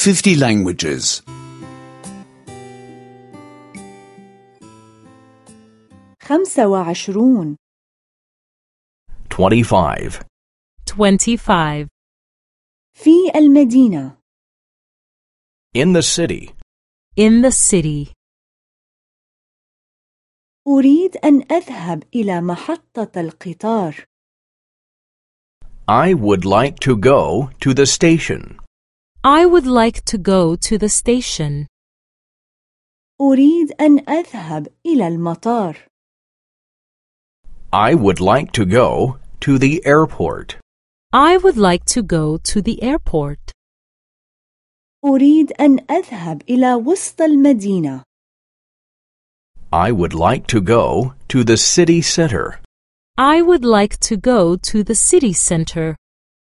50 languages. 25 25. 25. في المدينة. In the city. In the city. أريد أن أذهب إلى محطة القطار. I would like to go to the station. I would like to go to the station. أريد أن أذهب إلى المطار. I would like to go to the airport. I would like to go to the airport. أريد أن أذهب إلى وسط المدينة. I would like to go to the city center. I would like to go to the city center.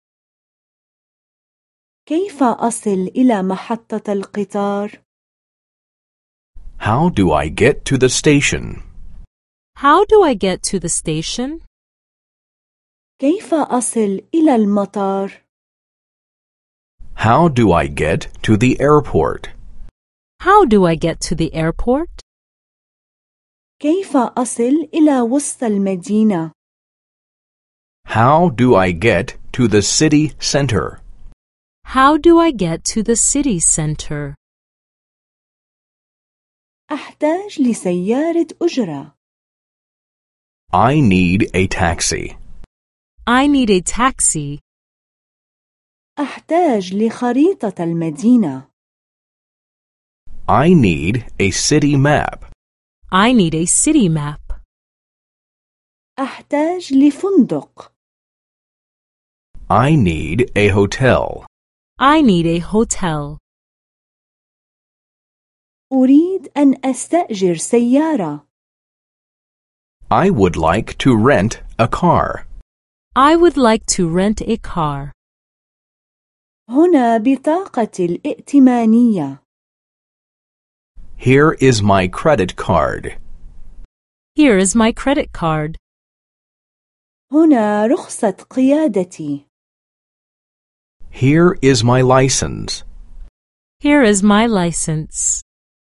كيف أصل إلى محطة القطار؟ How do I get to the station? How do I get to the station? كيف أصل إلى المطار؟ How do I get to the airport? How do I get to the airport? كيف أصل إلى وسط المدينة؟ How do I get to the city center? How do I get to the city center? أحتاج لسيارة أجرة. I need a taxi. I need a taxi. أحتاج لخريطة المدينة. I need a city map. I need a city map. أحتاج لفندق. I need a hotel. I need a hotel. أريد أن أستأجر سيارة. I would like to rent a car. I would like to rent a car. هنا بطاقة الائتمانية. Here is my credit card. Here is my credit card. هنا رخصة قيادتي. Here is my license. Here is my license.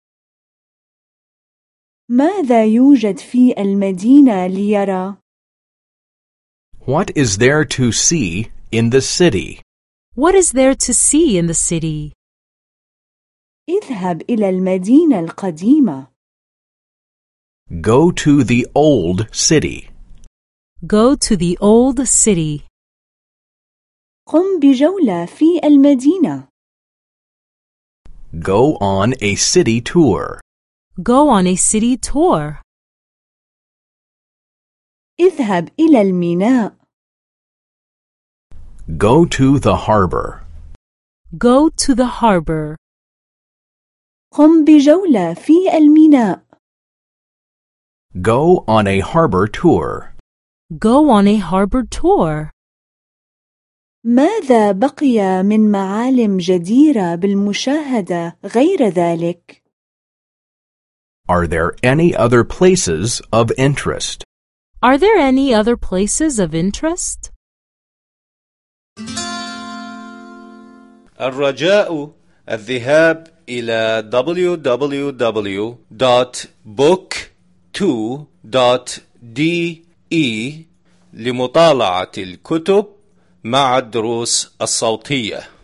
ماذا يوجد في المدينة ليرى؟ What is there to see in the city? What is there to see in the city? اذهب إلى المدينة القديمة. Go to the old city. Go to the old city. قم بجولة في المدينة. Go on a city tour. Go on a city tour. اذهب إلى الميناء. Go to the harbor. Go to the harbor. قم بجولة في الميناء. Go on a harbor tour. Go on a harbor tour. ماذا بقي من معالم جديرة بالمشاهدة غير ذلك؟ Are there any other places of interest? Are there any other places of interest? الرجاء الذهاب إلى www.book2.de لمطالعة الكتب مع الدروس الصوتية.